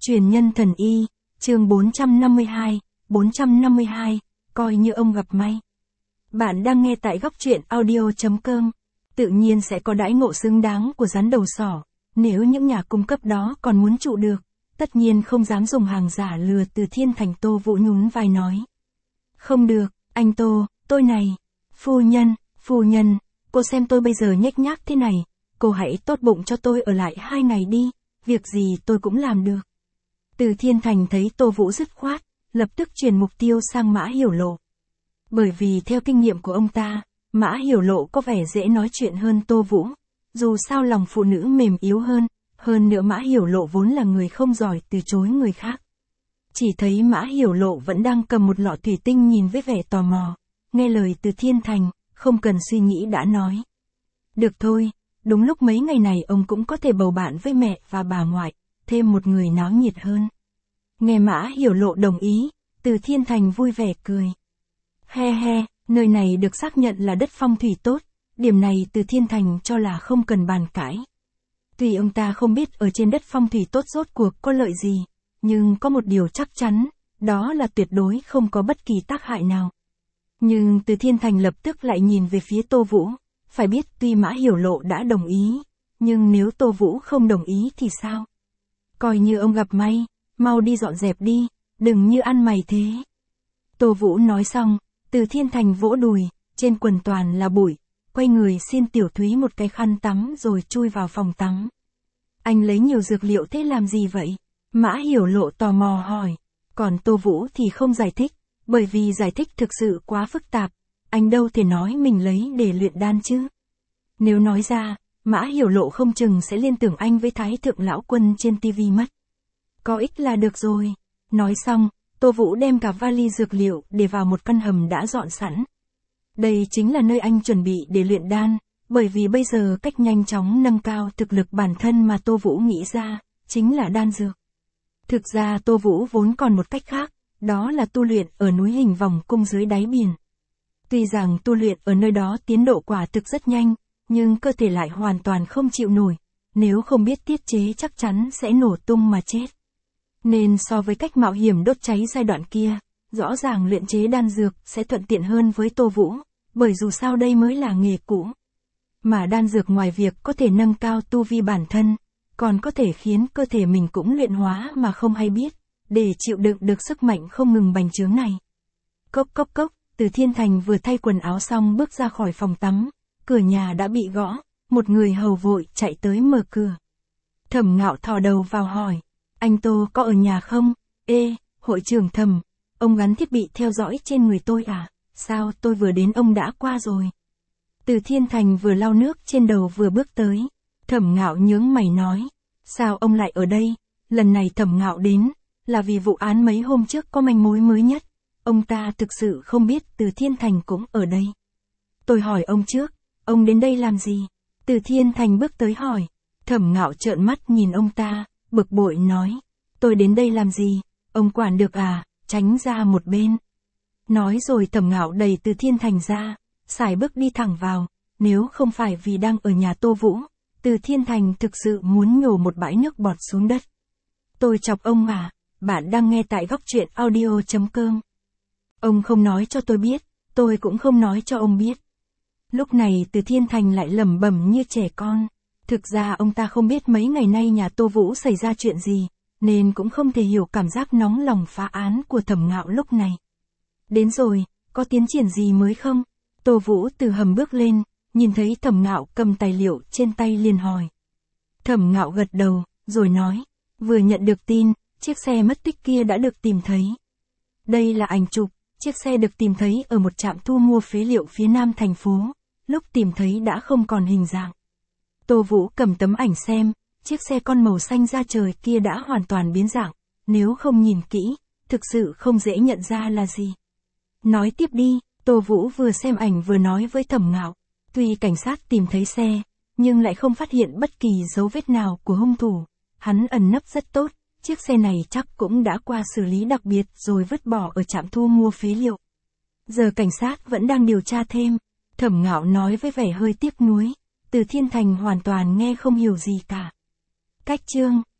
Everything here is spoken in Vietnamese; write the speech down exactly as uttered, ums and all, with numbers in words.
Truyền nhân thần y, chương bốn trăm năm mươi hai, bốn trăm năm mươi hai, coi như ông gặp may. Bạn đang nghe tại góc truyện audio.com. Tự nhiên sẽ có đãi ngộ xứng đáng của rắn đầu sỏ, nếu những nhà cung cấp đó còn muốn trụ được, tất nhiên không dám dùng hàng giả lừa Từ Thiên Thành. Tô Vũ nhún vai nói. Không được, anh Tô, tôi này. Phu nhân, phu nhân, cô xem tôi bây giờ nhếch nhác thế này, cô hãy tốt bụng cho tôi ở lại hai ngày đi, việc gì tôi cũng làm được. Từ Thiên Thành thấy Tô Vũ dứt khoát, lập tức chuyển mục tiêu sang Mã Hiểu Lộ. Bởi vì theo kinh nghiệm của ông ta, Mã Hiểu Lộ có vẻ dễ nói chuyện hơn Tô Vũ, dù sao lòng phụ nữ mềm yếu hơn, hơn nữa Mã Hiểu Lộ vốn là người không giỏi từ chối người khác. Chỉ thấy Mã Hiểu Lộ vẫn đang cầm một lọ thủy tinh nhìn với vẻ tò mò, nghe lời Từ Thiên Thành, không cần suy nghĩ đã nói. Được thôi, đúng lúc mấy ngày này ông cũng có thể bầu bạn với mẹ và bà ngoại, thêm một người náo nhiệt hơn. Nghe Mã Hiểu Lộ đồng ý, Từ Thiên Thành vui vẻ cười. He he, nơi này được xác nhận là đất phong thủy tốt, điểm này Từ Thiên Thành cho là không cần bàn cãi. Tuy ông ta không biết ở trên đất phong thủy tốt rốt cuộc có lợi gì, nhưng có một điều chắc chắn, đó là tuyệt đối không có bất kỳ tác hại nào. Nhưng Từ Thiên Thành lập tức lại nhìn về phía Tô Vũ, phải biết tuy Mã Hiểu Lộ đã đồng ý, nhưng nếu Tô Vũ không đồng ý thì sao? Coi như ông gặp may, mau đi dọn dẹp đi, đừng như ăn mày thế. Tô Vũ nói xong, Từ Thiên Thành vỗ đùi, trên quần toàn là bụi, quay người xin Tiểu Thúy một cái khăn tắm rồi chui vào phòng tắm. Anh lấy nhiều dược liệu thế làm gì vậy? Mã Hiểu Lộ tò mò hỏi, còn Tô Vũ thì không giải thích, bởi vì giải thích thực sự quá phức tạp, anh đâu thể nói mình lấy để luyện đan chứ. Nếu nói ra, Mã Hiểu Lộ không chừng sẽ liên tưởng anh với Thái Thượng Lão Quân trên tivi mất. Có ích là được rồi. Nói xong, Tô Vũ đem cả vali dược liệu để vào một căn hầm đã dọn sẵn. Đây chính là nơi anh chuẩn bị để luyện đan, bởi vì bây giờ cách nhanh chóng nâng cao thực lực bản thân mà Tô Vũ nghĩ ra, chính là đan dược. Thực ra Tô Vũ vốn còn một cách khác, đó là tu luyện ở núi Hình Vòng Cung dưới đáy biển. Tuy rằng tu luyện ở nơi đó tiến độ quả thực rất nhanh, nhưng cơ thể lại hoàn toàn không chịu nổi, nếu không biết tiết chế chắc chắn sẽ nổ tung mà chết. Nên so với cách mạo hiểm đốt cháy giai đoạn kia, rõ ràng luyện chế đan dược sẽ thuận tiện hơn với Tô Vũ, bởi dù sao đây mới là nghề cũ. Mà đan dược ngoài việc có thể nâng cao tu vi bản thân, còn có thể khiến cơ thể mình cũng luyện hóa mà không hay biết, để chịu đựng được sức mạnh không ngừng bành trướng này. Cốc cốc cốc, Từ Thiên Thành vừa thay quần áo xong bước ra khỏi phòng tắm, cửa nhà đã bị gõ, một người hầu vội chạy tới mở cửa. Thẩm Ngạo thò đầu vào hỏi, anh Tô có ở nhà không? Ê, hội trưởng Thẩm, ông gắn thiết bị theo dõi trên người tôi à? Sao tôi vừa đến ông đã qua rồi? Từ Thiên Thành vừa lau nước trên đầu vừa bước tới. Thẩm Ngạo nhướng mày nói, sao ông lại ở đây? Lần này Thẩm Ngạo đến, là vì vụ án mấy hôm trước có manh mối mới nhất. Ông ta thực sự không biết Từ Thiên Thành cũng ở đây. Tôi hỏi ông trước, ông đến đây làm gì? Từ Thiên Thành bước tới hỏi. Thẩm Ngạo trợn mắt nhìn ông ta, bực bội nói, tôi đến đây làm gì? Ông quản được à? Tránh ra một bên. Nói rồi Thẩm Ngạo đẩy Từ Thiên Thành ra, sải bước đi thẳng vào, nếu không phải vì đang ở nhà Tô Vũ, Từ Thiên Thành thực sự muốn nhổ một bãi nước bọt xuống đất. Tôi chọc ông à? Bạn đang nghe tại góc truyện audio.com. Ông không nói cho tôi biết, tôi cũng không nói cho ông biết. Lúc này Từ Thiên Thành lại lẩm bẩm như trẻ con. Thực ra ông ta không biết mấy ngày nay nhà Tô Vũ xảy ra chuyện gì, nên cũng không thể hiểu cảm giác nóng lòng phá án của Thẩm Ngạo lúc này. Đến rồi, có tiến triển gì mới không? Tô Vũ từ hầm bước lên, nhìn thấy Thẩm Ngạo cầm tài liệu trên tay liền hỏi. Thẩm Ngạo gật đầu, rồi nói, vừa nhận được tin, chiếc xe mất tích kia đã được tìm thấy. Đây là ảnh chụp, chiếc xe được tìm thấy ở một trạm thu mua phế liệu phía nam thành phố, lúc tìm thấy đã không còn hình dạng. Tô Vũ cầm tấm ảnh xem, chiếc xe con màu xanh da trời kia đã hoàn toàn biến dạng, nếu không nhìn kỹ, thực sự không dễ nhận ra là gì. Nói tiếp đi, Tô Vũ vừa xem ảnh vừa nói với Thẩm Ngạo, tuy cảnh sát tìm thấy xe, nhưng lại không phát hiện bất kỳ dấu vết nào của hung thủ, hắn ẩn nấp rất tốt, chiếc xe này chắc cũng đã qua xử lý đặc biệt rồi vứt bỏ ở trạm thu mua phế liệu. Giờ cảnh sát vẫn đang điều tra thêm, Thẩm Ngạo nói với vẻ hơi tiếc nuối. Từ Thiên Thành hoàn toàn nghe không hiểu gì cả. Cách chương